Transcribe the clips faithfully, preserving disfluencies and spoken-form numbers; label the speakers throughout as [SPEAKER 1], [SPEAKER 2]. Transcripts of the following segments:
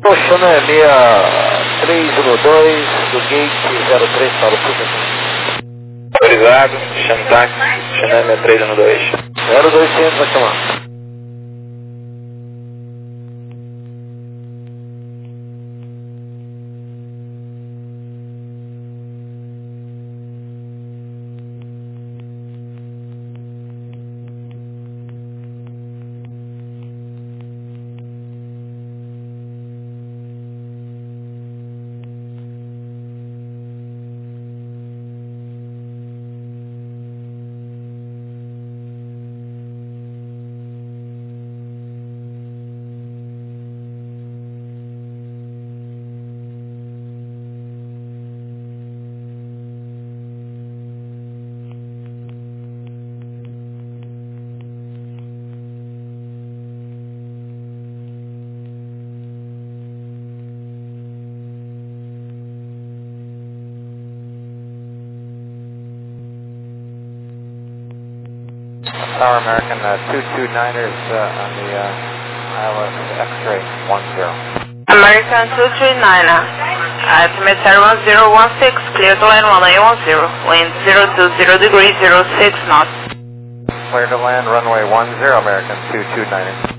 [SPEAKER 1] Channel seis três um dois do gate zero três para o Puxa.
[SPEAKER 2] Autorizado, chame táxi, Channel seis três um dois.
[SPEAKER 1] zero dois centro vai chamar.
[SPEAKER 3] Tower American uh, two two niners uh, on the uh, I L S X-ray one zero.
[SPEAKER 4] American two three niner, altimeter one zero one six, clear to land runway one zero, wind zero two zero degrees, zero six knots.
[SPEAKER 3] Clear to land runway one zero, American two two niner.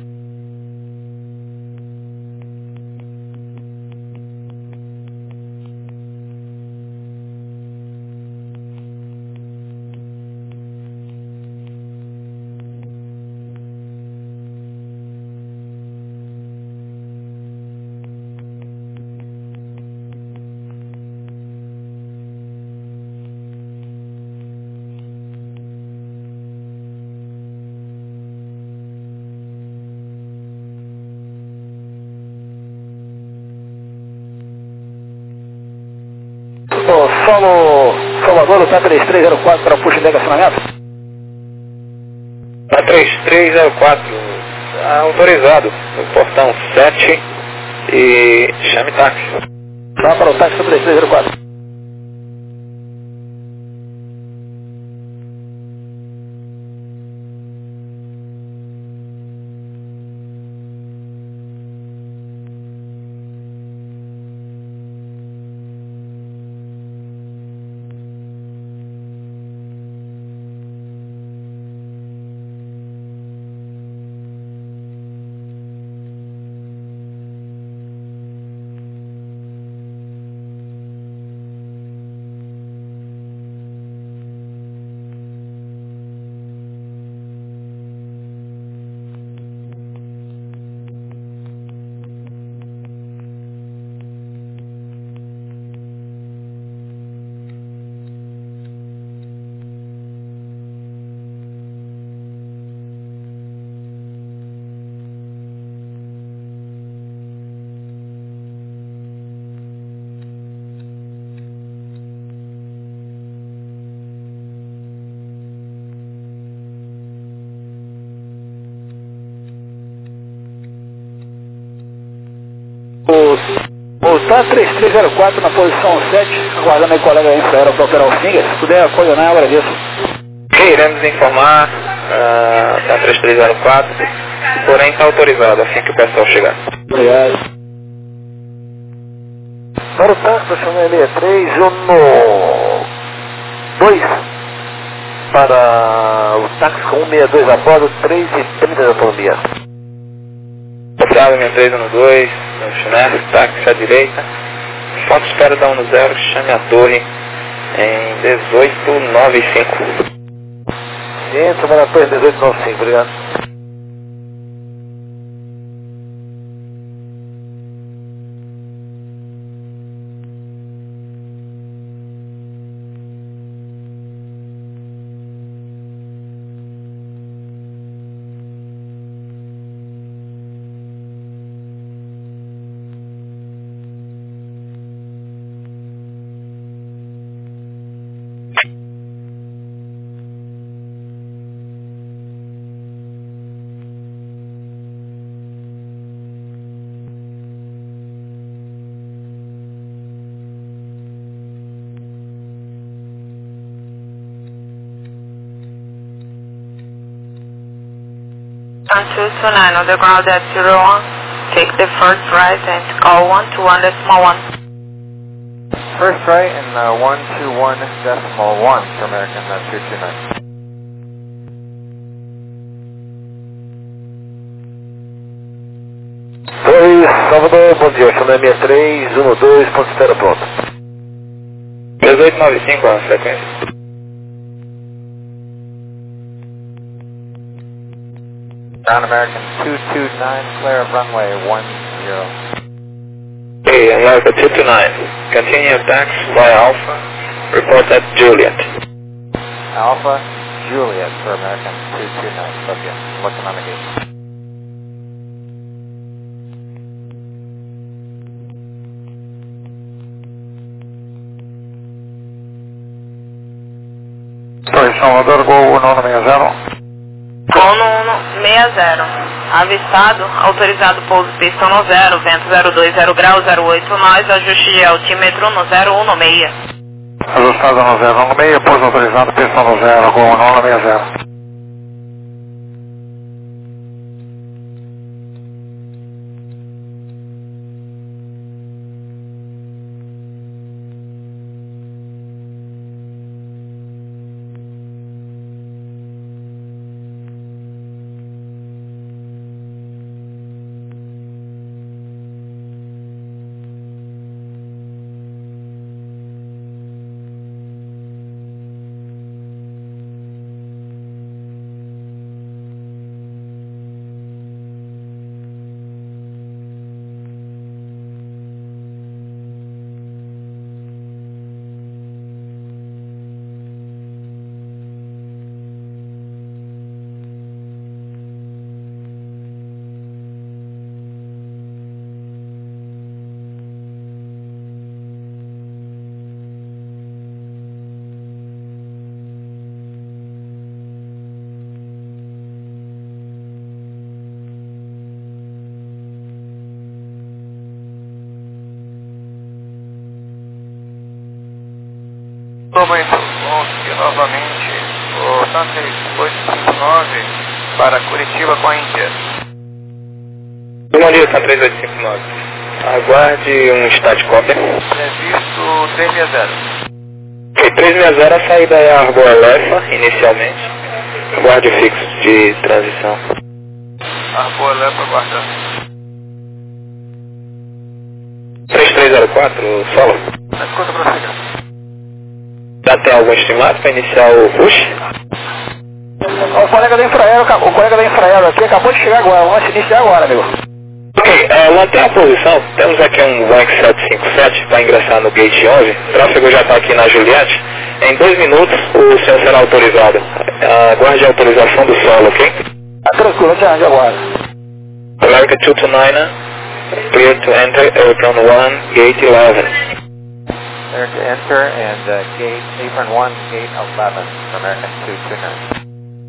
[SPEAKER 1] Solo Salvador, tá três três zero quatro para puxa de acionamento?
[SPEAKER 2] Tá três três zero quatro, autorizado, no portão sete e chame táxi.
[SPEAKER 1] Tá para o táxi três três zero quatro. O T A três três zero quatro na posição sete, aguardando aí o colega aí para para operar o Finger. Se puder coordenar, eu agradeço.
[SPEAKER 2] Ok, iremos informar uh, T A três três zero quatro, porém está autorizado assim que o pessoal chegar.
[SPEAKER 1] Obrigado. Para o táxi, chamei seis três um dois para o táxi com cento e sessenta e dois a bordo, três e trinta de autonomia.
[SPEAKER 2] Obrigado, seis três um dois, Channel, táxi à direita, foto espera da um zero, chame a torre em dezoito noventa e cinco.
[SPEAKER 1] Sim, semana a torre dezoito noventa e cinco, obrigado.
[SPEAKER 4] two two nine on the ground at zero one. Take the first right and call one two one decimal one.
[SPEAKER 3] First right and uh, one two one decimal one for American uh, two two nine.
[SPEAKER 5] dois, Salvador, bom dia, chama sessenta e três, um dois, ponto zero, pronto.
[SPEAKER 2] dezoito noventa e cinco a frequência.
[SPEAKER 3] Ground American two two nine, clear of runway one zero.
[SPEAKER 2] Okay, America two two nine, continue attacks by Alpha, report at Juliet.
[SPEAKER 3] Alpha, Juliet for American two two nine, okay, looking on the gate.
[SPEAKER 1] Salvador, Gol um nove zero.
[SPEAKER 4] Gol um seis zero. Avistado, autorizado pouso pista no zero, vento zero dois zero grau, zero oito nós, ajuste de altímetro no zero um seis.
[SPEAKER 1] Ajustado no zero um seis, pouso autorizado pista no zero, Gol um nove zero.
[SPEAKER 3] Muito bom dia novamente, o Santa oito cinco nove para Curitiba com a Índia.
[SPEAKER 2] Bom dia, Santa três oito cinco nove. Aguarde um stat copy.
[SPEAKER 3] Previsto três seis zero.
[SPEAKER 2] Ok, três seis zero, a saída é a Arbor Lefa, inicialmente. Aguarde o fixo de transição.
[SPEAKER 3] Arbor Lefa aguardando.
[SPEAKER 2] três três zero quatro, solo.
[SPEAKER 3] Escuta prosseguir.
[SPEAKER 2] Já tem algum estimado para iniciar o push?
[SPEAKER 1] O colega da Infraero, o colega da Infraero aqui acabou de chegar agora, vamos iniciar agora, amigo.
[SPEAKER 2] Ok, é, mantenha a posição. Temos aqui um Boeing sete cinco sete para ingressar no gate onze. O tráfego já está aqui na Juliette. Em dois minutos o senhor será autorizado. Aguarde a autorização do solo, ok?
[SPEAKER 1] Tá tranquilo, já, já aguardo.
[SPEAKER 2] America two two nine, clear to enter Airplane one, gate eleven.
[SPEAKER 3] Clear to enter and uh, gate, apron one, gate eleven for American two two nine.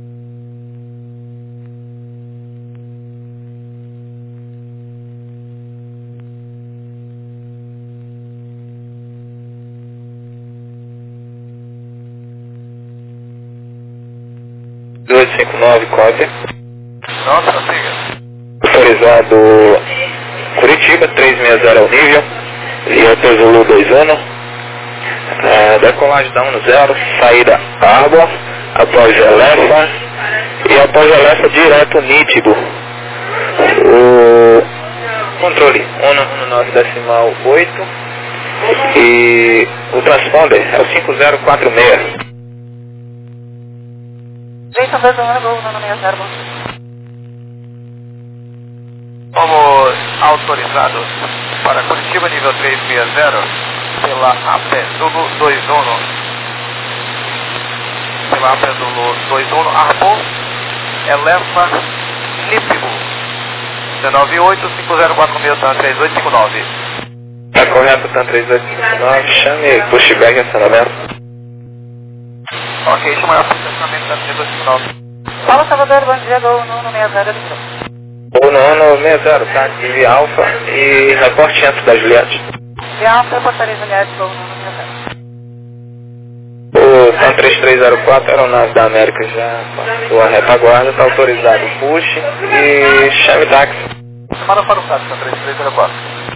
[SPEAKER 2] dois cinco nove, cópia.
[SPEAKER 3] Nossa, siga.
[SPEAKER 2] Autorizado Curitiba, três seis zero ao nível. Vieta Zulu dois um. É, decolagem da um zero, saída Arbor, após Elefa e após Elefa direto nítido. O controle um nove decimal oito e o transponder é o cinco zero quatro seis.
[SPEAKER 3] Fomos autorizados para Curitiba nível três seis zero pela A P Zulu dois um. Pela A P Zulu dois um, Arbor, Elefa, Nípigo. dezenove oito cinco zero quatro seis, TAN três oito cinco nove.
[SPEAKER 2] Tá correto, TAN três oito cinco nove, chame pushback acionamento.
[SPEAKER 3] Ok, chama a processamento da três oito cinco nove.
[SPEAKER 6] Fala, Salvador, bom dia, Gol um seis zero do Grupo.
[SPEAKER 2] Ou no ano seis zero, tá? De Alfa e reporte antes da Juliette.
[SPEAKER 6] De Alfa, eu portaria Juliette, Gol um seis zero.
[SPEAKER 2] O TAN três três zero quatro, aeronave da América, já passou a retaguarda, está autorizado o push e chame táxi.
[SPEAKER 3] Chamada para o táxi, três três zero quatro.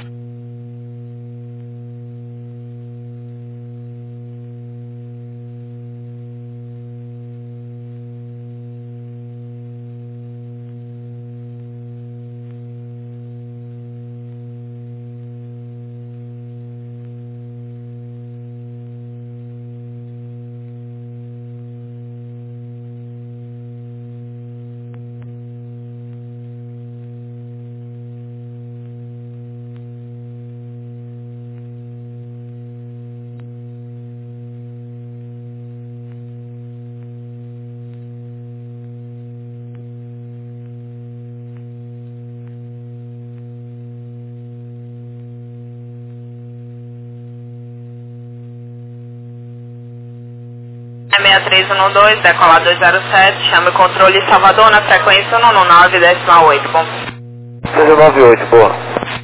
[SPEAKER 4] seis três um dois, decolar dois zero sete, chame o controle Salvador na frequência um um nove, decimal oito, bom.
[SPEAKER 5] seis nove oito, boa.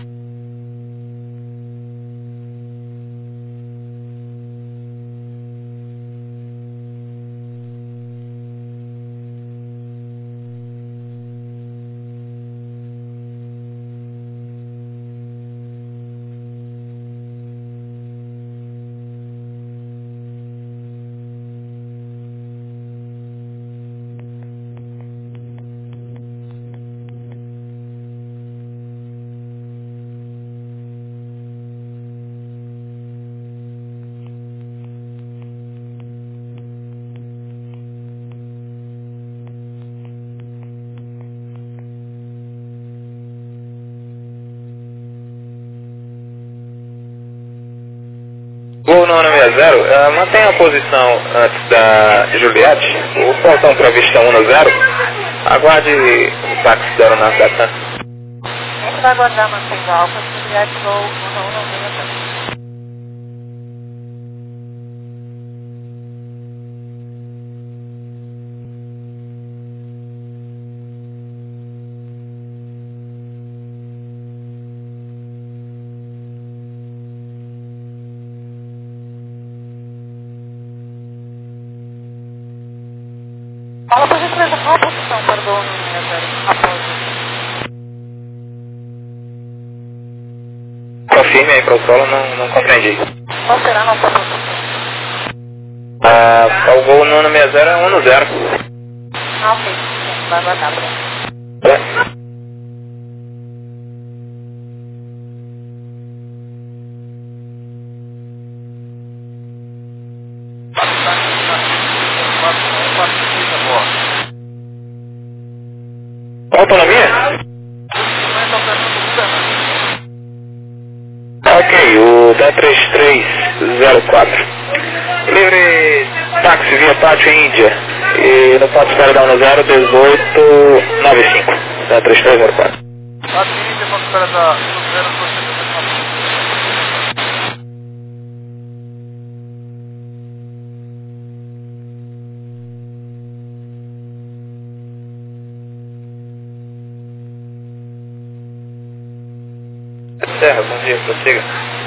[SPEAKER 2] Gol no ano sessenta, uh, mantenha a posição antes da Juliette, o portão para vista um zero, aguarde o táxi da aeronave da TAM.
[SPEAKER 6] A gente vai aguardar mantendo alfa, Juliette Gol um um seis zero. Fala para a empresa, qual a posição para o Gol um um seis zero após isso?
[SPEAKER 2] Confirme aí para o solo, não, não compreendi.
[SPEAKER 6] Qual será a nossa posição?
[SPEAKER 2] Ah, o gol no ano sessenta é um zero.
[SPEAKER 6] Ah, ok. Sim, vai aguardar, pronto.
[SPEAKER 2] É. Autonomia? Ok, o D três três zero quatro. Livre táxi via Pátio Índia. E no ponto espera da um zero, dezoito noventa e cinco. D três três zero quatro.
[SPEAKER 3] Pátio Índia, ponto espera da um zero,
[SPEAKER 2] Serra, bom dia, prossiga.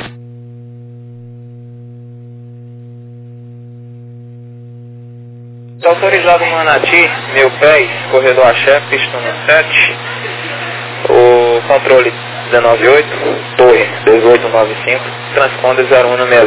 [SPEAKER 2] Está autorizado Manati, mil pés, corredor Axé, pista um sete, o controle dezenove oito, torre dezoito noventa e cinco, transponder zero um sessenta.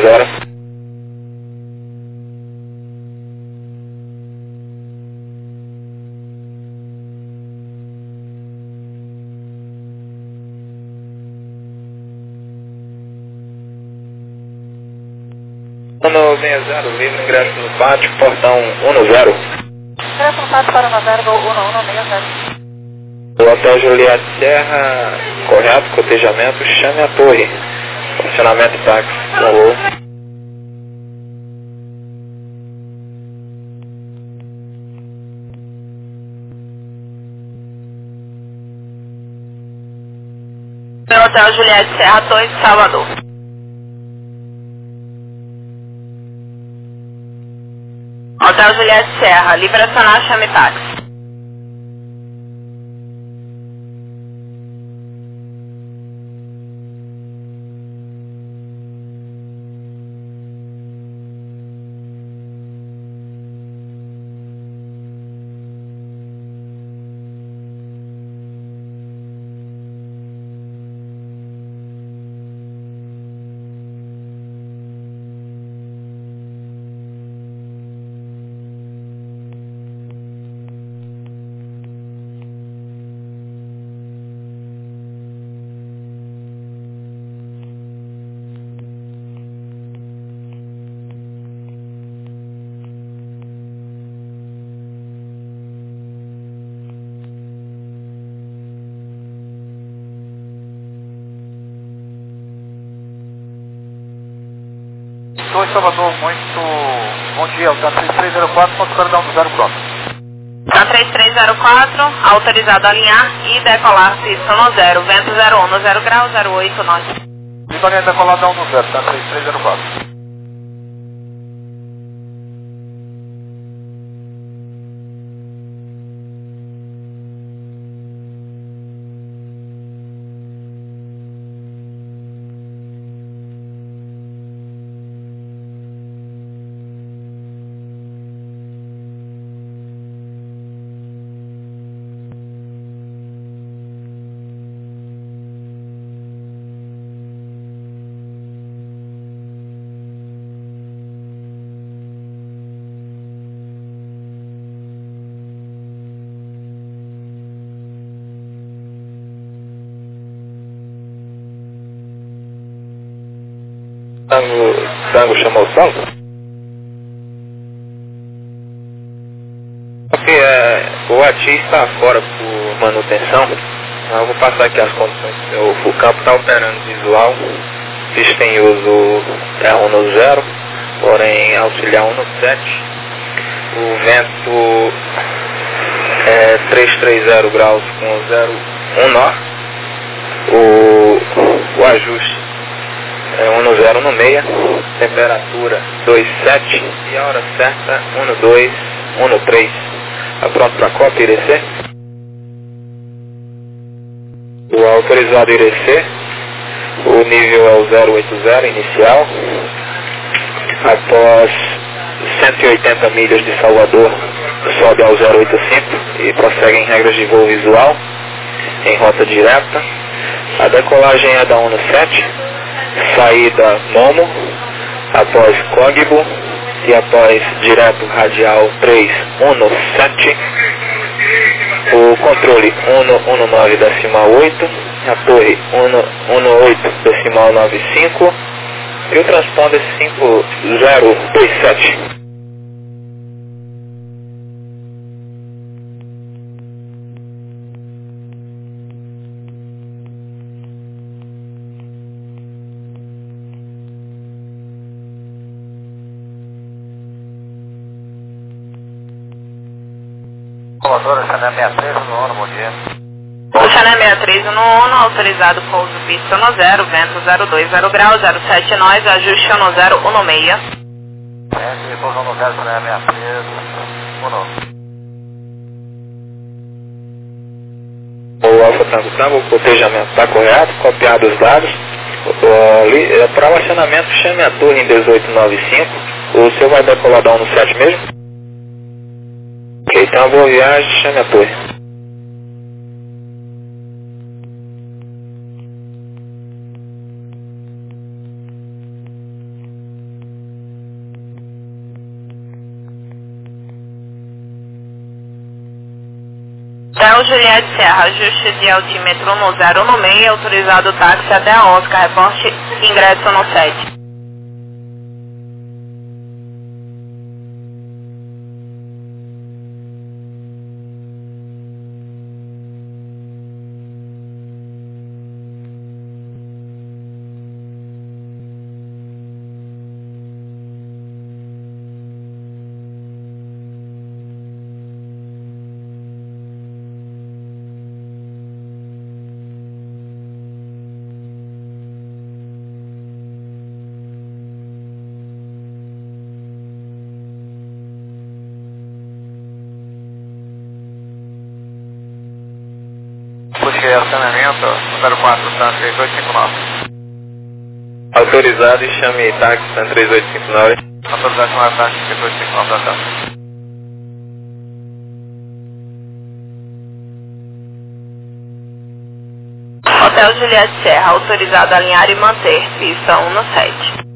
[SPEAKER 2] No sessenta, livre ingresso no pátio, portão um zero.
[SPEAKER 6] Ingresso no pátio para Nova Gol um um seis zero.
[SPEAKER 2] O Hotel Juliette Serra, correto, cotejamento, chame a torre. Funcionamento táxi, alô.
[SPEAKER 4] Hotel Juliette Serra, Torre de Salvador. Hotel Juliette Serra, livre acionar, chame táxi.
[SPEAKER 1] dois, Salvador, muito bom dia, o três três zero quatro, ponto zero um zero, pronto.
[SPEAKER 4] Tá três três zero quatro, autorizado a alinhar e decolar pista no zero, vento zero um no zero grau, zero oito nós.
[SPEAKER 1] Vitória decolada um no zero, tá três três zero quatro.
[SPEAKER 2] Tango, tango chamou o tango? Porque é, o A T I está fora por manutenção. Eu vou passar aqui as condições. O, o campo está operando visual. Pista em uso é um no zero, porém auxiliar um no sete. O vento é trezentos e trinta graus com zero um nó. O, o ajuste é um no zero, um no meia, temperatura dois sete e a hora certa um no dois, um no três. Está pronto para a cópia I R C? O autorizado I R C, o nível é o zero oito zero inicial. Após cento e oitenta milhas de Salvador, sobe ao zero oito cinco e prossegue em regras de voo visual, em rota direta. A decolagem é da um no sete. Saída Momo, após Cogbo e após direto radial três um no sete, o controle um no um no nove decimal oito, a torre um no um no oito decimal nove cinco e o transponder cinco zero dois sete.
[SPEAKER 1] Salvador, Chané sessenta e três no ONU, bom dia.
[SPEAKER 4] O Chané sessenta e três no ONU, autorizado pouso pista no zero, vento zero dois zero grau, zero sete nós, ajuste no zero um no meia.
[SPEAKER 1] É, pouso no zero, Chané sessenta e três, ONU.
[SPEAKER 2] O Alfa Tango Tango, o cotejamento está correto, copiado os dados. Para o acionamento, chame a torre em dezoito noventa e cinco. O senhor vai decolar da um no sete mesmo? Ok, então boa viagem, chame a torre.
[SPEAKER 4] Hotel Juliette Serra, ajuste de altímetro no zero no meio, autorizado táxi até a Oscar, reporte ingresso no sete.
[SPEAKER 3] Puxei acionamento, número quatro, T A M três oito cinco nove.
[SPEAKER 2] Autorizado e chame táxi T A M três oito cinco nove.
[SPEAKER 3] Autorizado e chame táxi três oito cinco nove da T A M.
[SPEAKER 4] Hotel Juliette Serra, autorizado a alinhar e manter, pista um no sete.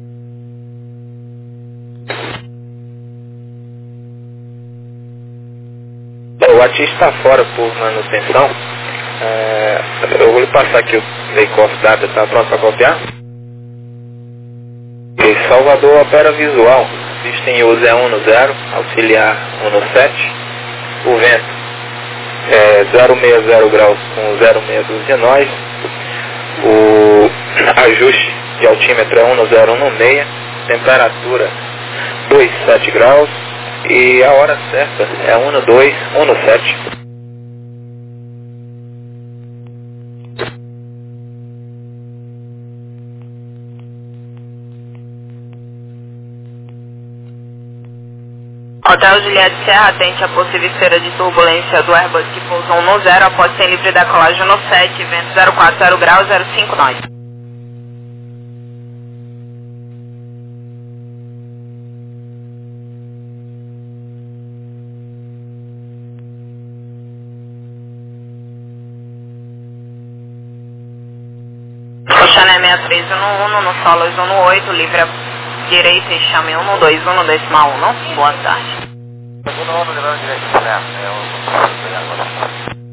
[SPEAKER 2] O A T I está fora por manutenção. É, eu vou lhe passar aqui o take-off data, está pronto para copiar? E Salvador opera visual, pista em uso é um no zero, auxiliar um no sete, o vento é zero seis zero graus com zero seis doze nós, o ajuste de altímetro é um no zero, um no meia, temperatura dois vírgula sete graus e a hora certa é um dois um sete.
[SPEAKER 4] Hotel Juliette Serra atende a possível esteira de turbulência do Airbus que pousou no zero após ser livre da colagem no sete, vento zero quatro zero graus, zero cinco nós. Oxané seis três um um no Solos um oito, livre a direita e chame um dois um decimal um. Boa tarde.
[SPEAKER 3] Segundo ano, levando direito, né? É o... agora.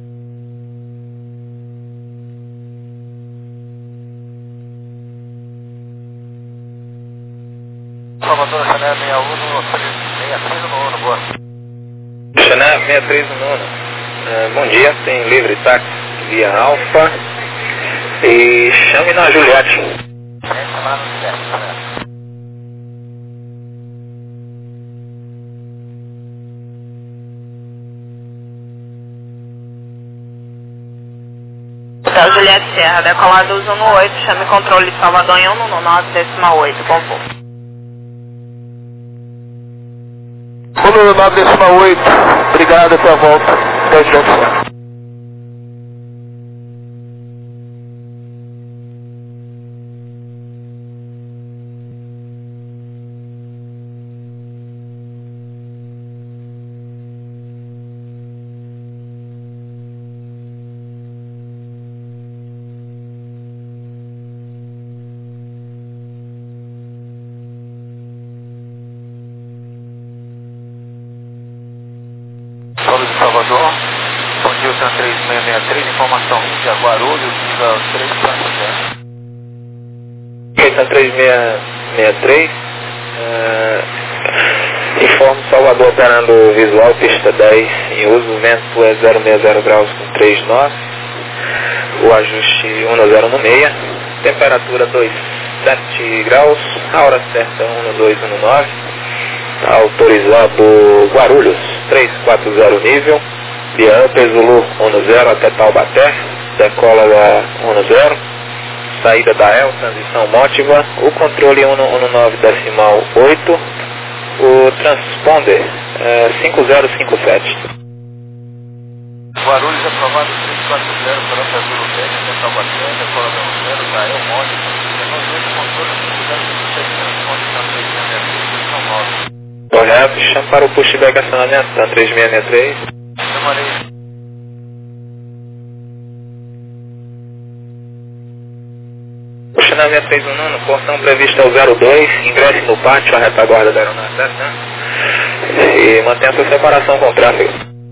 [SPEAKER 3] Salvador, Chané sessenta e um, sessenta e três no ano, boa.
[SPEAKER 2] Chané sessenta e três no ano. Uh, bom dia, tem livre táxi via Alfa e chame na Juliette.
[SPEAKER 3] É, chamar no Juliette, né?
[SPEAKER 4] Hotel Juliette Serra, decolado um oito, chame controle Salvador em um nove decimal oito, conforto.
[SPEAKER 1] um nove decimal oito, obrigado, até a volta. Até Johnson.
[SPEAKER 3] Solo de Salvador, bom dia, Ocean três seis seis três, informação de Guarulhos, nível três quatro zero.
[SPEAKER 2] Ocean três seis seis três, uh, informo Salvador operando visual, pista dez em uso, vento é zero vírgula sessenta graus com três nós, o ajuste um zero no meia, temperatura dois vírgula sete graus, a hora certa um dois um nove. Autorizado Guarulhos, três quatro zero nível, via Upper Zulu um zero até Taubaté, decola da um zero, saída da E L, transição Mótiva, o controle um nove decimal oito, o transponder é, cinco zero cinco sete.
[SPEAKER 3] Guarulhos aprovado três quatro zero para Upper Zulu dez, até Taubaté, decola da um zero, da E L Mótiva, nós dois controle cinco zero cinco sete, transponder na três seis seis três, posição nove.
[SPEAKER 2] Correto, chama para o pushback acionamento, tá três seis seis três.
[SPEAKER 3] Demorei.
[SPEAKER 2] Puxa na seis três um no portão previsto é o zero dois, ingresse no pátio, a retaguarda da aeronave descendo e mantenha sua separação com o tráfego.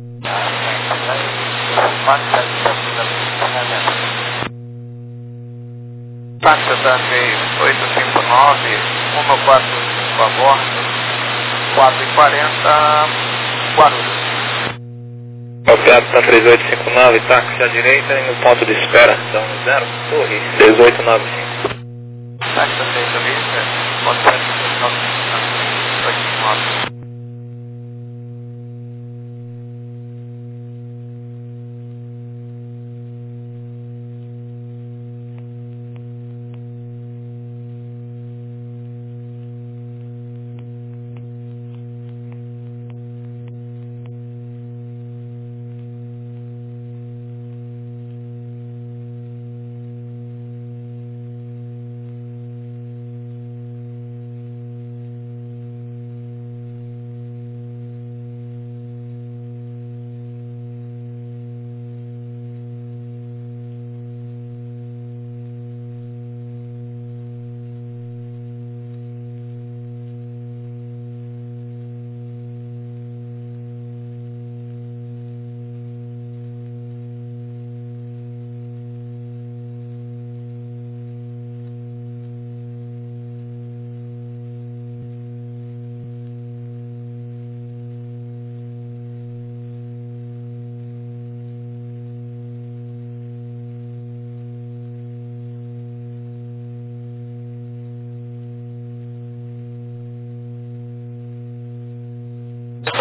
[SPEAKER 3] Táxi da oito cinco nove, um quatro cinco a bordo. quatro e quarenta, Guarulhos.
[SPEAKER 2] Operado para três oito cinco nove, táxi à direita e no ponto de espera, da um zero, torre, dezoito nove cinco.
[SPEAKER 3] Táxi da seis ali, ponto sete nove cinco, oito nove.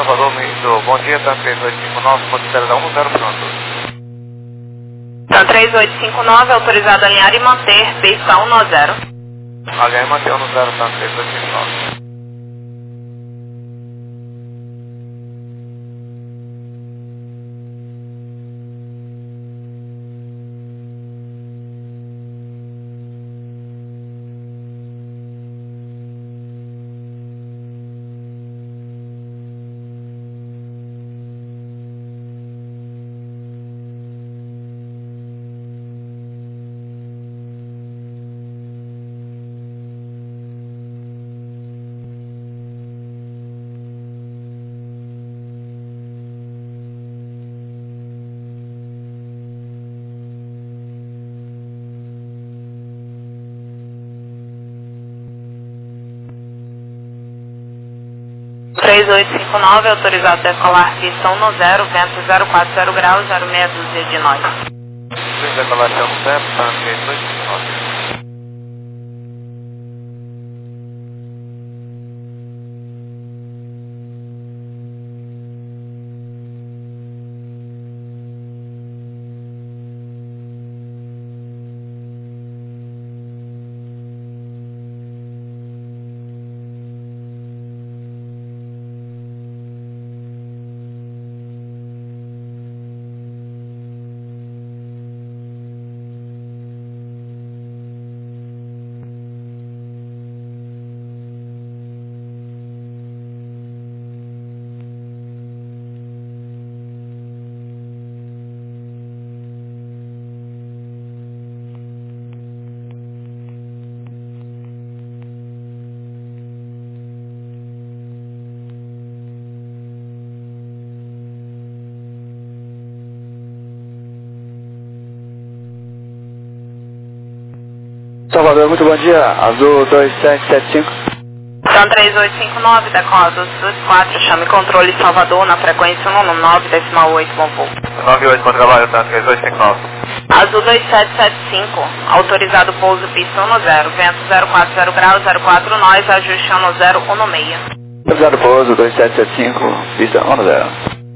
[SPEAKER 3] Salvador, do Bom Dia, tá três oito cinco nove, pode ser da um zero pronto.
[SPEAKER 4] Tá três oito cinco nove, autorizado a alinhar e manter, pista um zero.
[SPEAKER 3] H M mantém um zero, tá três oito cinco nove.
[SPEAKER 4] três oito cinco nove, autorizado a decolar pista um zero, vento zero quatro zero graus, zero meia dúzia de nós.
[SPEAKER 3] Sim, decolação um zero, tá três oito cinco nove.
[SPEAKER 1] Salvador, muito bom dia. Azul dois sete sete cinco.
[SPEAKER 4] São três oito cinco nove, decola dois dois quatro, chame controle Salvador na frequência um nove, decimal oito, bom voo.
[SPEAKER 3] nove oito, bom trabalho, tá três oito cinco nove.
[SPEAKER 4] Azul dois sete sete cinco, autorizado pouso pista um zero, vento zero quatro zero graus, zero quatro nós, ajuste um zero um seis.
[SPEAKER 1] Autorizado pouso dois sete sete cinco, pista um zero.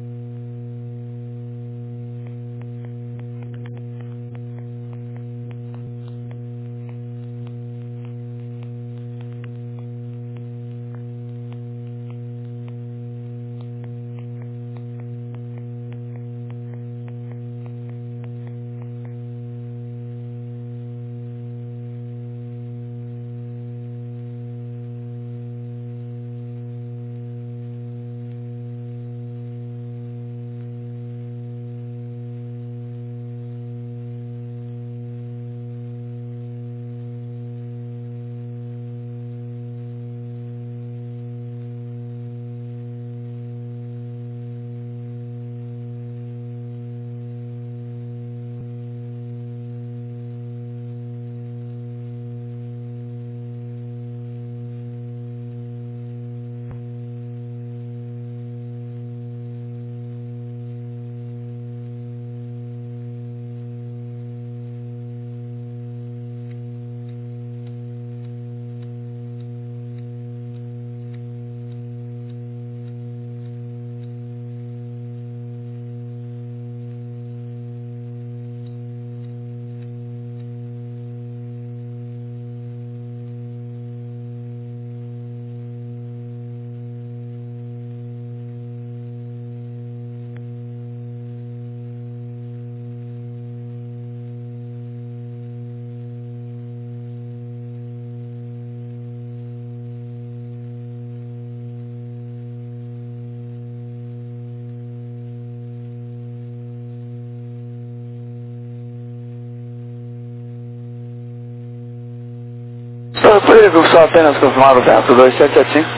[SPEAKER 1] Poderia só apenas confirmar o vento dois sete sete cinco?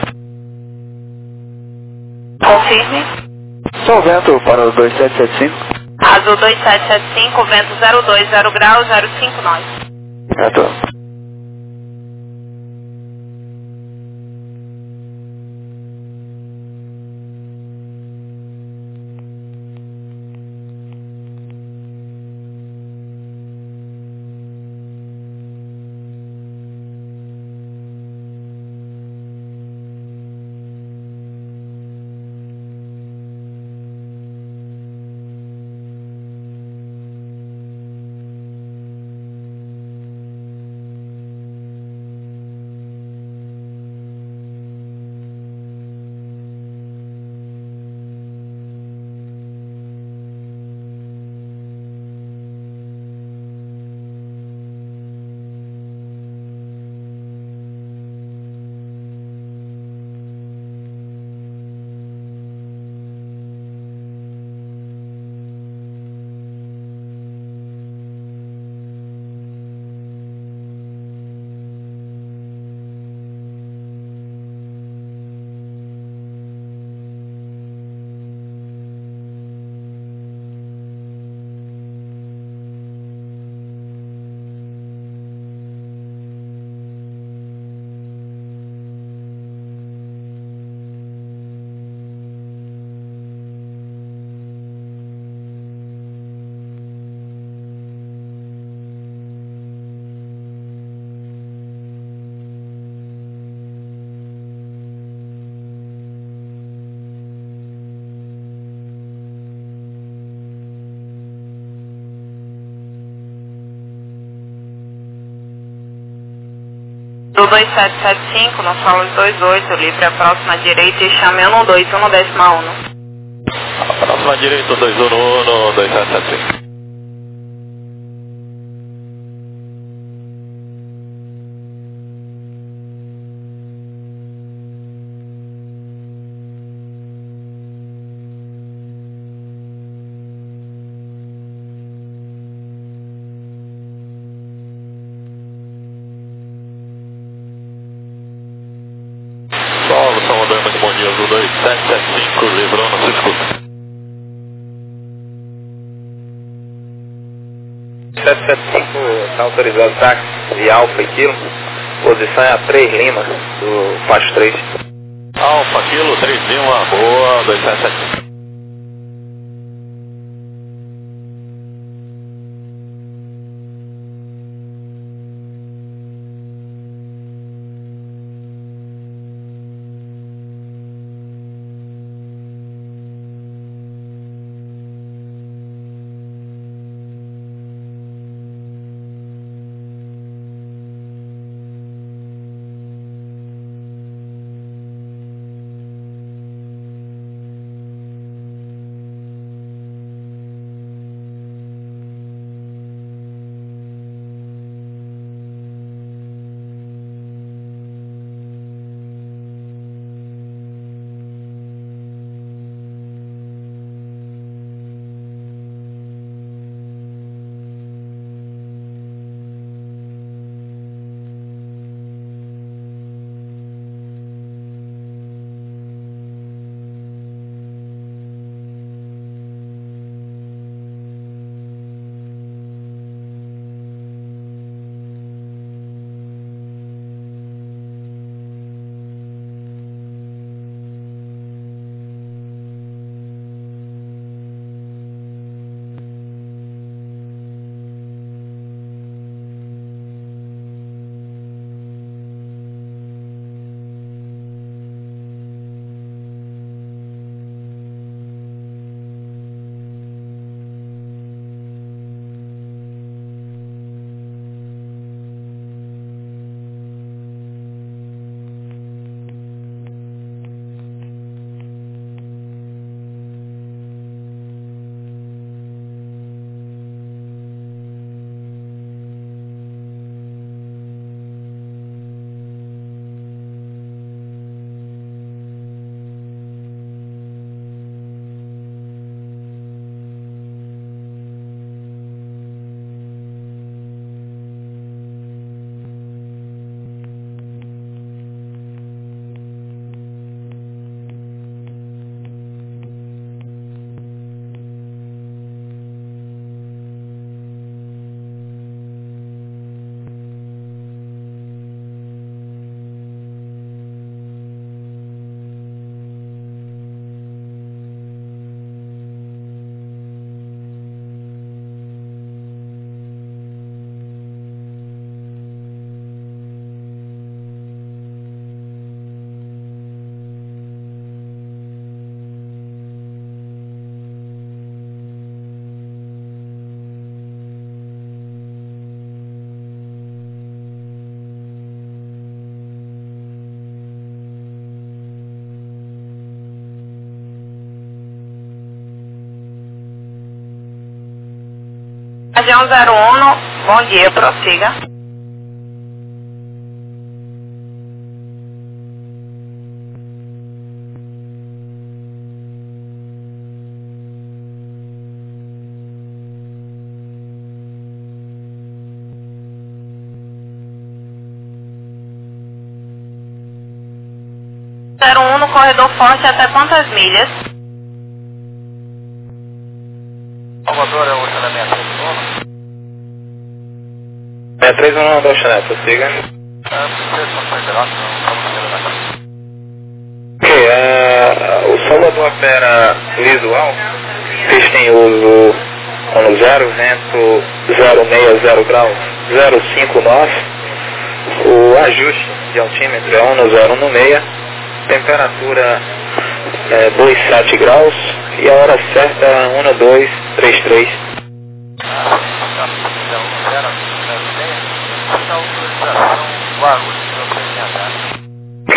[SPEAKER 4] Confirme.
[SPEAKER 1] Só o vento para o dois sete sete cinco.
[SPEAKER 4] Azul dois sete sete cinco, vento zero dois zero graus, zero cinco nós.
[SPEAKER 1] Certo.
[SPEAKER 4] do dois sete sete cinco, no solo de dois oito, livre a próxima direita e chame um dois um décima um.
[SPEAKER 3] A próxima direita, dois um um, dois sete sete cinco. Solo, Salvador, muito bom dia, do dois sete sete cinco, livrou no seu escuta.
[SPEAKER 2] sete sete cinco está autorizado táxi de Alfa e Kilo, posição é a três Lima, do Pacho três.
[SPEAKER 3] Alfa, Kilo, três Lima, boa, dois sete sete cinco.
[SPEAKER 4] Região zero um, bom dia, prossiga. zero um no corredor forte até quantas milhas?
[SPEAKER 3] Salvador é o ordenamento do dono.
[SPEAKER 2] É três um um, Chanel, prossiga.
[SPEAKER 3] É, precisa de federação, estamos fazendo na casa.
[SPEAKER 2] Ok, uh, o Salvador opera visual, pista em uso ano zero, vento zero seis zero graus, zero cinco nós. O ajuste de altímetro é um zero um seis, temperatura é dois sete graus e a hora certa um dois três três.
[SPEAKER 3] Ah, está autorização, Guarulhos,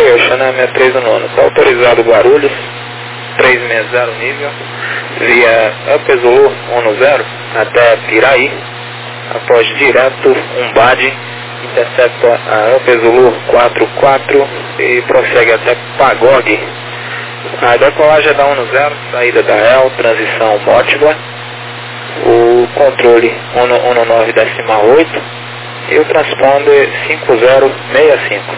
[SPEAKER 2] Toyota sessenta e três nono. Está autorizado Guarulhos, trezentos e sessenta nível, via Upper Zulu dez até Piraí, após direto um B A D, intercepta a Upper Zulu quarenta e quatro e prossegue até Pagog. A decolagem é da dez, saída da R E L, transição Mótiba, o controle cento e nove decimal oito e o transponder cinco zero seis cinco.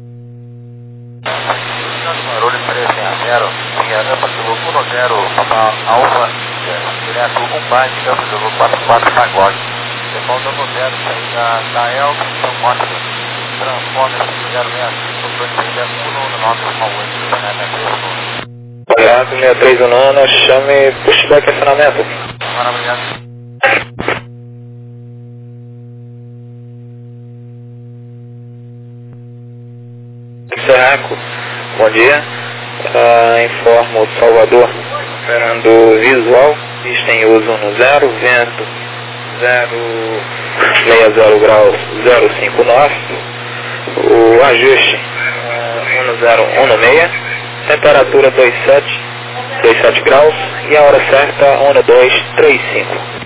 [SPEAKER 3] Barulho treze a zero, via Upper Zulu dez, Alfa, direto um B A D, Upper Zulu quarenta e quatro, Pagog. Default zero, saída da R E L, transição Mótiba, transponder cinco zero seis cinco, controle saída cento e nove decimal oito, sessenta e três nono.
[SPEAKER 2] Obrigado, sessenta e três nono, chame pushback acionamento.
[SPEAKER 3] Maravilhoso.
[SPEAKER 2] Serraco, bom dia. Uh, informo Salvador, operando visual, pista em uso no zero, vento zero sessenta graus zero cinco nove, o ajuste uh, dez dezesseis, temperatura vinte e sete, vinte e sete graus e a hora certa doze trinta e cinco.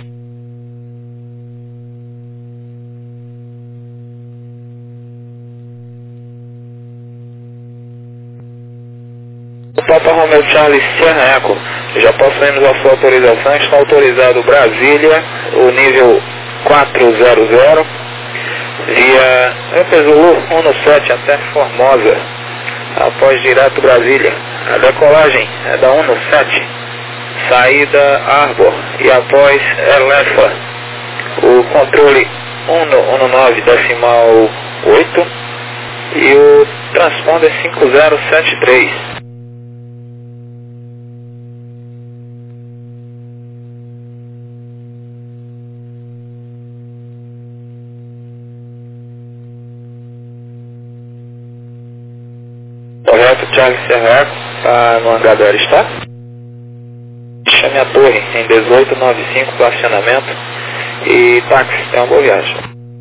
[SPEAKER 2] Papa Romeo Charlie Sierra Echo, já possuímos a sua autorização, está autorizado Brasília, o nível quatrocentos, via Upper Zulu dezessete até Formosa, após direto Brasília. A decolagem é da dezessete, saída Arbor e após Elefa, o controle cento e nove decimal oito e o transponder cinco zero sete três. Correto, Charlie Serra, está no hangar do Aristar. Chame a torre em dezoito noventa e cinco para acionamento e táxi, é uma boa viagem.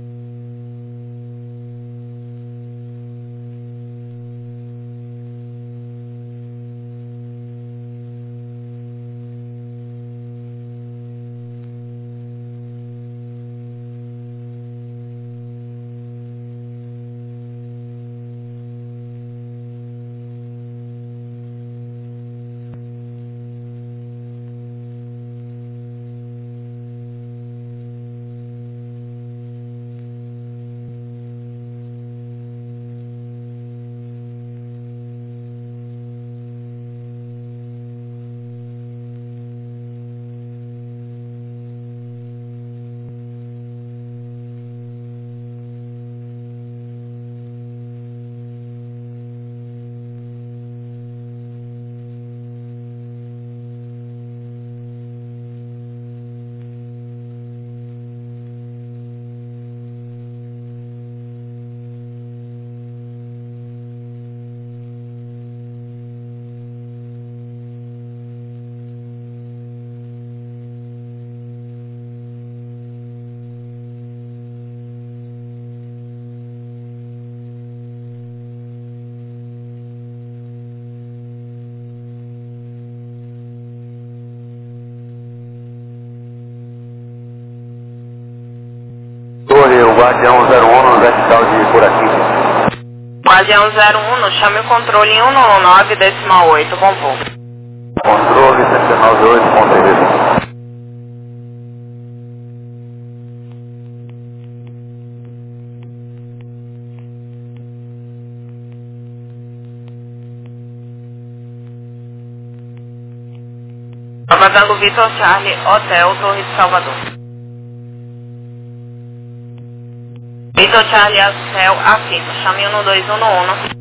[SPEAKER 5] Torre, o Guardião zero um, vertical de por aqui.
[SPEAKER 4] Guardião zero um, chame o controle cento e nove decimal oito, bom voo.
[SPEAKER 5] Controle cento e nove oito ponto três.
[SPEAKER 4] Aguardando Vitor Charlie, Hotel Torre de Salvador. Vitor Charlie, Hotel, afirma, chame cento e dois onze.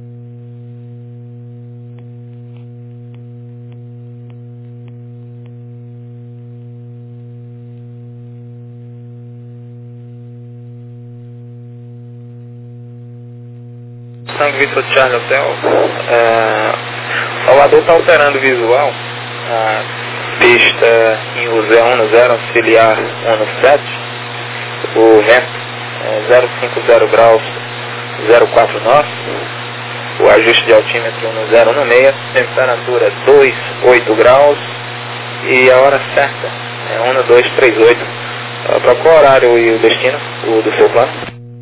[SPEAKER 2] Tango Vitor Charlie Hotel, é, Salvador está alterando o visual, a pista em uso é dez, auxiliar dezessete, o vento é zero cinquenta graus zero quatro nove, o ajuste de altímetro no zero um seis, temperatura dois vírgula oito graus e a hora certa é um dois três oito. Para qual horário e o destino o do seu plano?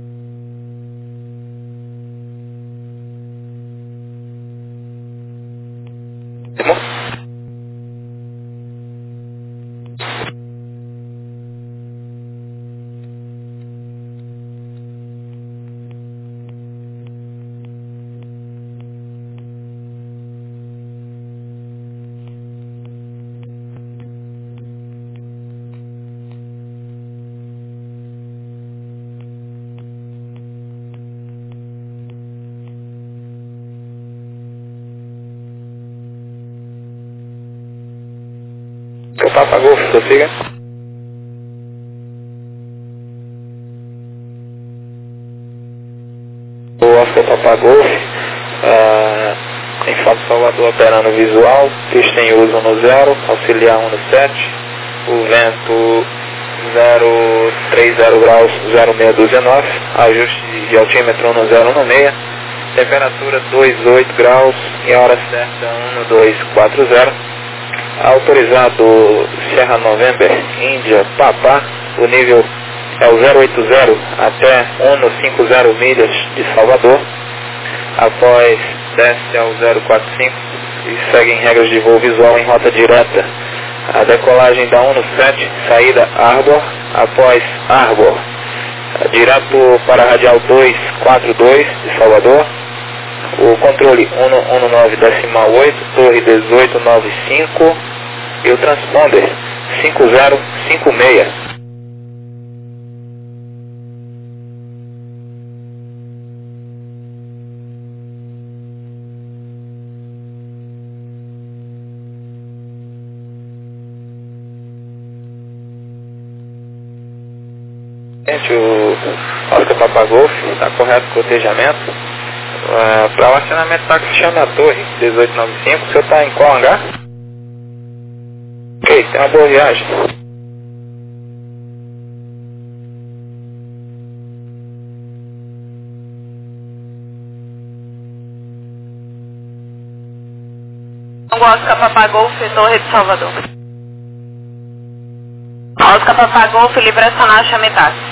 [SPEAKER 2] O Papa Golf, prossiga. O Oscar Papa Golf, uh, em Fato Salvador operando visual, pista em uso no zero, auxiliar um no sete, o vento zero vírgula trinta graus, zero seis dois nove, ajuste de altímetro no zero um seis, temperatura dois vírgula oito graus e a hora certa um dois quatro zero. Autorizado Sierra November, Índia, Papá, o nível é o zero oito zero até cento e cinquenta milhas de Salvador. Após desce ao zero quatro cinco e segue em regras de voo visual em rota direta. A decolagem da cento sete, saída Arbor, após Arbor, direto para a radial duzentos e quarenta e dois de Salvador. O controle cento e nove decimal oito, torre dezoito noventa e cinco e o transponder cinco zero cinco seis. Gente, o Oscar Papa Golf está correto o cotejamento. Uh, para o acionamento táxi chama a torre dezoito noventa e cinco. O senhor está em qual hangar? Ok, tenha uma boa viagem.
[SPEAKER 4] Oscar Papa Golf, Torre de Salvador. Oscar Papa Golf, livre acionar, chame táxi.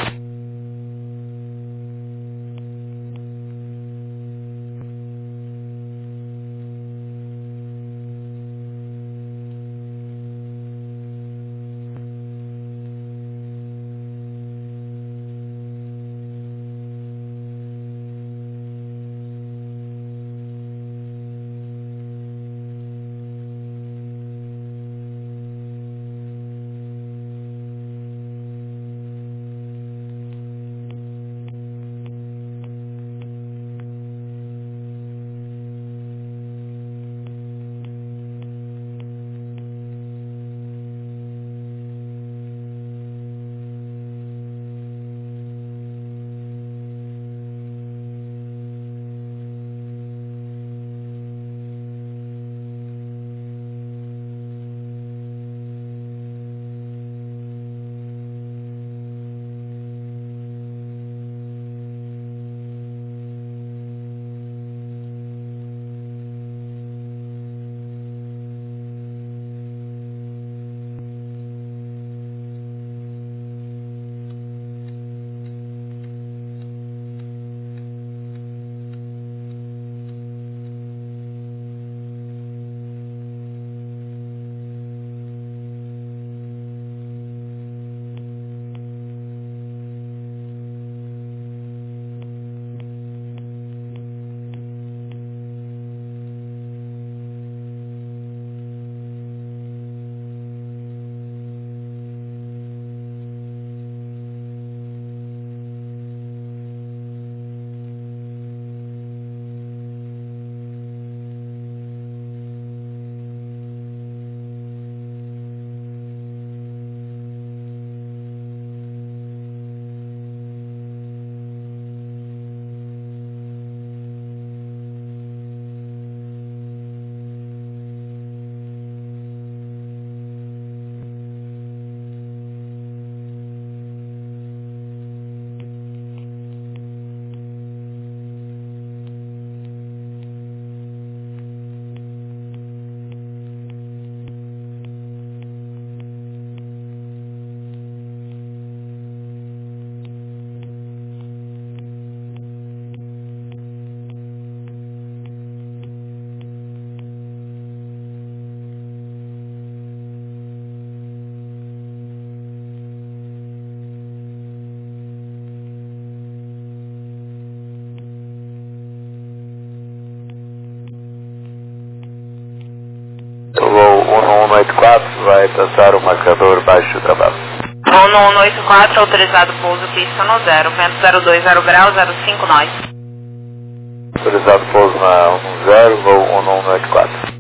[SPEAKER 5] oito quatro vai traçar o marcador baixo trabalho.
[SPEAKER 4] Voo no um oito quatro, autorizado pouso pista no zero, vento zero dois zero grau, zero cinco nós.
[SPEAKER 5] Autorizado pouso na um zero, voo um um oito quatro.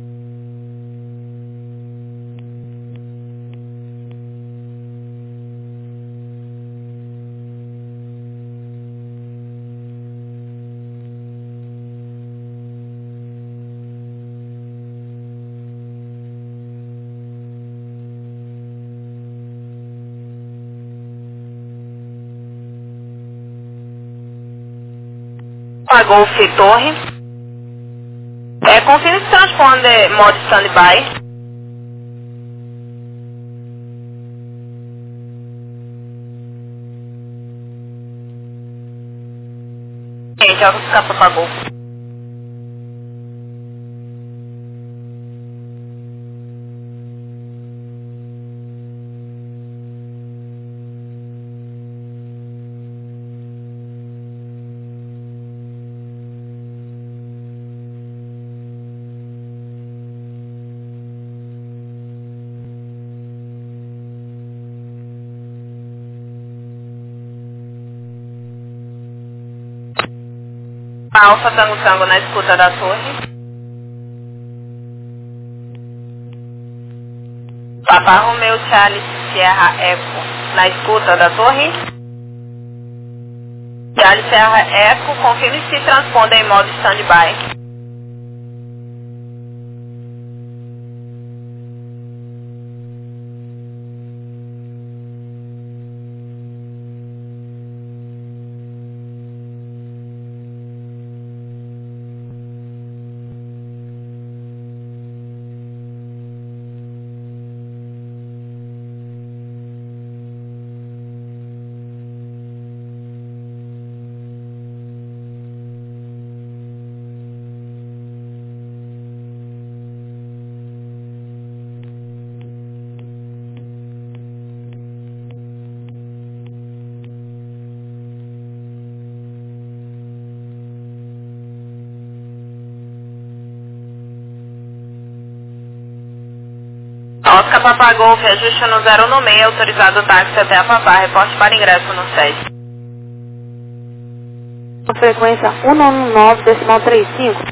[SPEAKER 4] Golf Torre. É, confirme se transponder modo standby. Gente, olha que capa pra Golf. Alfa Tango Tango na escuta da torre. Papa Romeo Charlie Sierra Eco na escuta da torre. Charlie Sierra Eco, confirme se transponda em modo standby. Oscar Papa Golf, ajuste no zero no meio, autorizado o táxi até a Papá, reporte para ingresso no sete.
[SPEAKER 6] Frequência um nove nove, decimal trinta e cinco.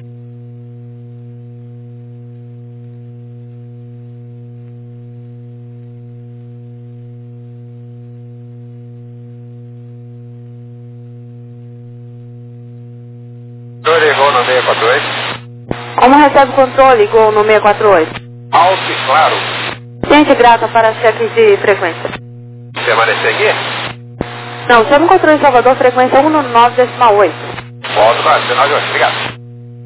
[SPEAKER 5] Controle, gol no seis quatro oito.
[SPEAKER 6] Como recebe o controle, gol no seis quatro oito?
[SPEAKER 5] Alto e claro.
[SPEAKER 6] Gente grata para cheque de frequência.
[SPEAKER 5] Permanecer aqui?
[SPEAKER 6] Não, chama o controle em Salvador, frequência um nove nove, decimal oito.
[SPEAKER 5] Volto para sinal de hoje, obrigado.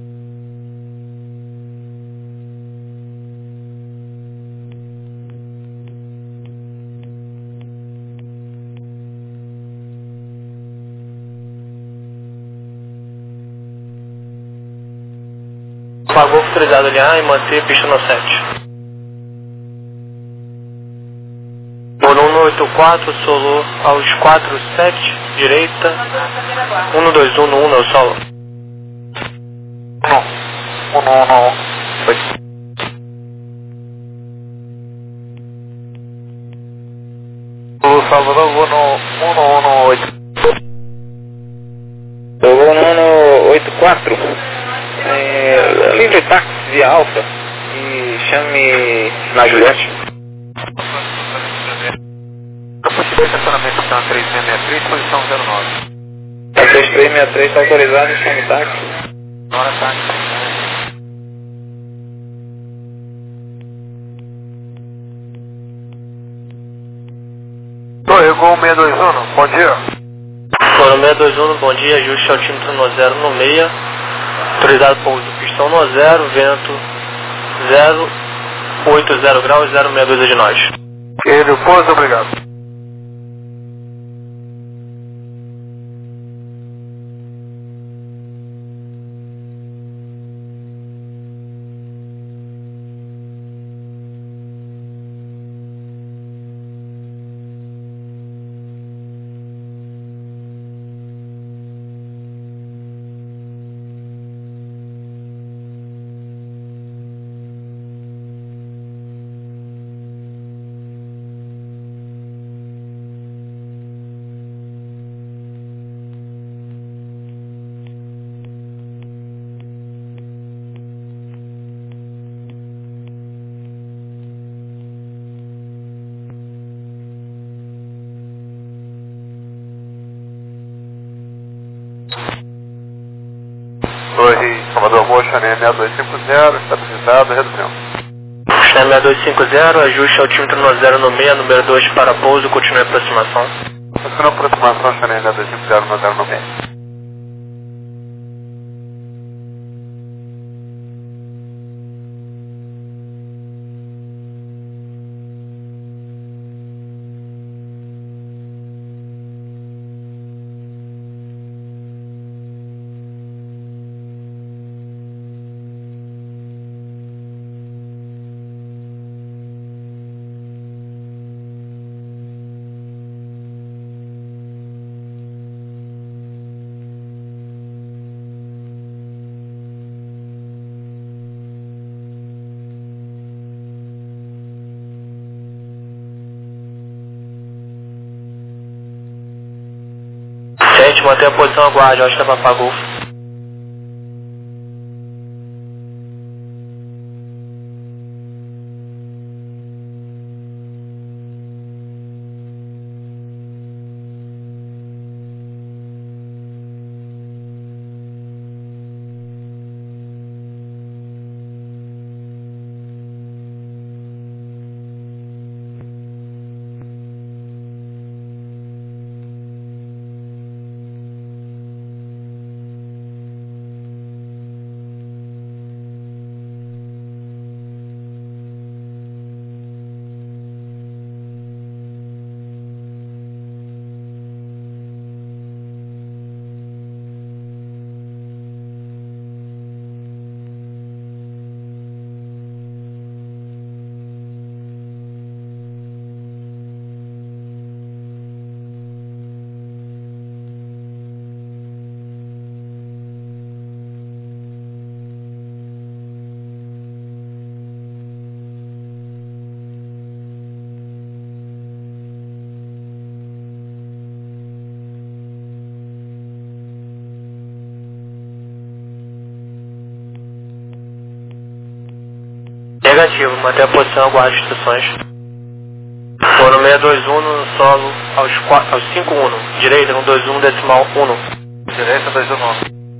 [SPEAKER 7] Pagou autorizado alinhar e manter pista no sete. Bolo um oito quatro, solo aos quatro sete, direita. um dois um no um, meu solo.
[SPEAKER 5] um um um oito. O Salvador, vou no um um um oito.
[SPEAKER 2] Eu vou no ano oito quatro. É, livre táxi via Alfa e chame na Juliette.
[SPEAKER 5] Estacionamento está três seis seis três, posição zero nove.
[SPEAKER 2] A três três seis três está autorizado e chame táxi.
[SPEAKER 5] Hora táxi. Oi, Gol seis dois um, bom dia.
[SPEAKER 7] Foro seis dois um, bom dia, ajuste altímetro no zero no meia. Autorizado pouso pistão no zero, vento zero oito zero graus, zero seis dois de nós.
[SPEAKER 5] Ele, pouso, obrigado.
[SPEAKER 3] Chanel seis dois cinco zero, estabilizado, redução.
[SPEAKER 7] Chanel seis dois cinco zero, ajuste altímetro no zero no meio, número dois para pouso, continue a aproximação.
[SPEAKER 3] Continua a aproximação, Chanel seis dois cinco zero no zero no meio.
[SPEAKER 7] Gente, mantenha a posição, aguarde, acho que é para Pago. Negativo, manter a posição, aguarde as instruções. For no seis dois um no solo aos, aos cinco um, direita no dois um decimal um.
[SPEAKER 3] Direita dois um um.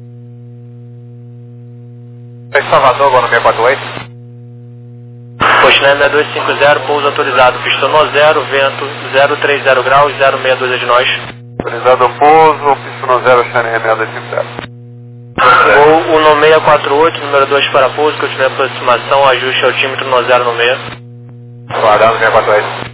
[SPEAKER 3] Em Salvador agora no seis quatro oito.
[SPEAKER 7] Postinete seis dois cinco zero, pouso autorizado, pistão no zero, vento zero três zero graus, zero seis dois é de nós.
[SPEAKER 3] Autorizado o pouso, pistão no zero, Chanel seis dois cinco zero.
[SPEAKER 7] Voo o no seis quatro oito, número dois para pouso, continue a aproximação, ajuste altímetro no zero no meio.
[SPEAKER 3] Aguardando seis quatro oito.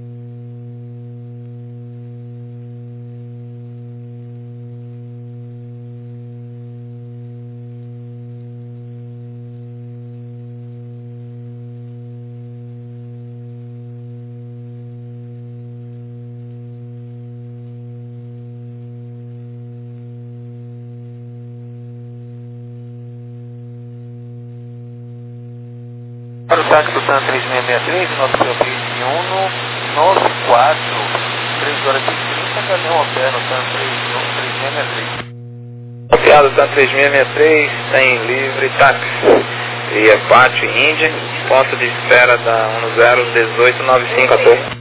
[SPEAKER 1] Para o táxi do TAM três seis seis três, nosso Belgrade Uno, nove quatro, três horas e trinta, caminhão a pé no TAM três seis seis três.
[SPEAKER 2] Copiado TAM três seis seis três, tem livre táxi, via Pátio Índia, ponto de espera da um zero um oito nove cinco a torre.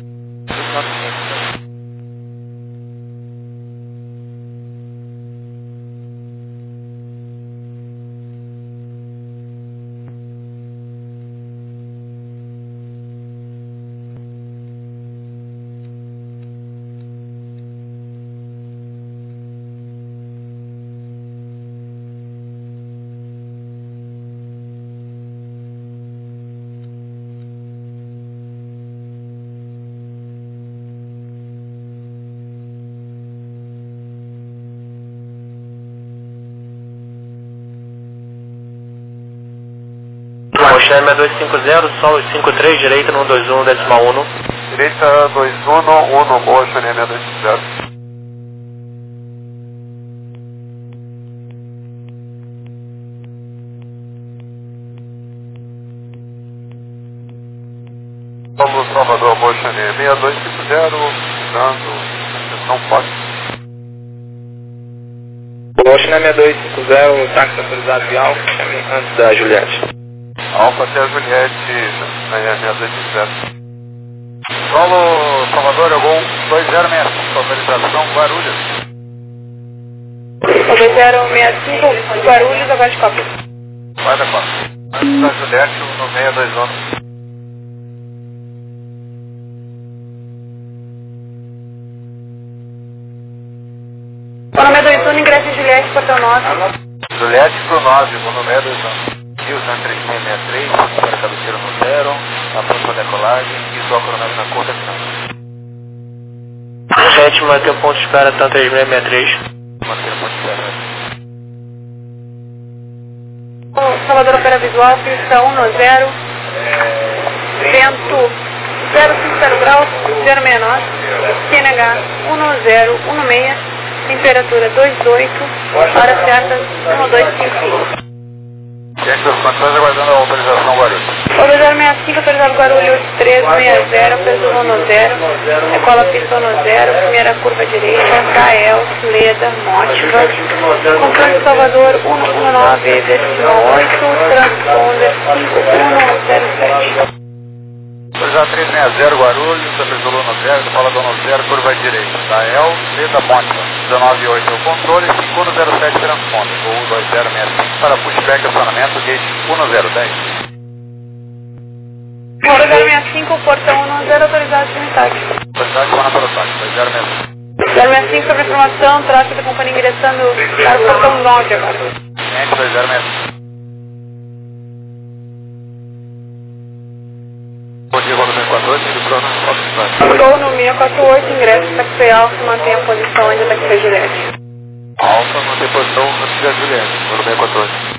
[SPEAKER 7] Chanel seis dois cinco zero, solo cinco três, direita no dois um decimal um.
[SPEAKER 3] Direita dois um um, boa, Chanel seis dois cinco zero. Vamos Salvador, boa, Chanel seis dois cinco zero, dando extensão forte.
[SPEAKER 2] Boa, Chanel seis dois cinco zero, táxi autorizado vial, antes da Juliette.
[SPEAKER 3] Alfa até a Juliette, seis dois cinco zero. Solo Salvador, eu vou dois zero seis cinco, autorização Guarulhos.
[SPEAKER 4] dois zero seis cinco, Guarulhos, aguarde cópia.
[SPEAKER 3] Vai da quatro. Da Juliette no seis dois um.
[SPEAKER 6] Para o dois um, ingresso de Juliette, portão nove.
[SPEAKER 3] Juliette pro nove, no seis dois um. Houston três seis seis três, para cabeceira no zero, após a decolagem e sua cronagem na curta final.
[SPEAKER 7] Gente, mantém o ponto de espera, tá três seis seis três.
[SPEAKER 3] Manter o ponto de espera.
[SPEAKER 6] Salvador Opera Visual, pista um no zero, vento zero cinco zero graus, zero seis nove, Q N H um no zero um no seis, temperatura dois oito, hora certa um dois cinco cinco.
[SPEAKER 3] Gente dos controles aguardando a autorização Guarulhos.
[SPEAKER 6] O dois zero seis cinco, autorizado Guarulhos três seis zero, peso um no zero, decola pista no zero, primeira curva direita, Gael, Leda, Mótiva, controle de Salvador um um nove, destino oito, transponder cinco um zero sete.
[SPEAKER 3] Autorizado três seis zero Guarulhos, Pesolou no zero, decolador no zero, curva direita, Gael, Leda, Mótiva, dezenove oito o controle, cinco um zero sete transponder, voo dois zero seis cinco para pushback acionamento, gate um zero dez.
[SPEAKER 6] dois zero seis cinco, portão um zero, autorizado de unidade.
[SPEAKER 3] Autorizado de para o táxi, dois zero seis cinco.
[SPEAKER 6] zero seis cinco sobre informação, tráfego da companhia ingressando para o portão nove agora.
[SPEAKER 3] Gente dois zero seis cinco. Bom dia, Gol no seis quatro oito, do Bruno,
[SPEAKER 6] Gol no seis quatro oito, ingresso, taxi alfa, mantém a posição ainda taxi Juliette.
[SPEAKER 3] Alfa, mantém a posição, taxi Juliette, Gol no seis quatro oito.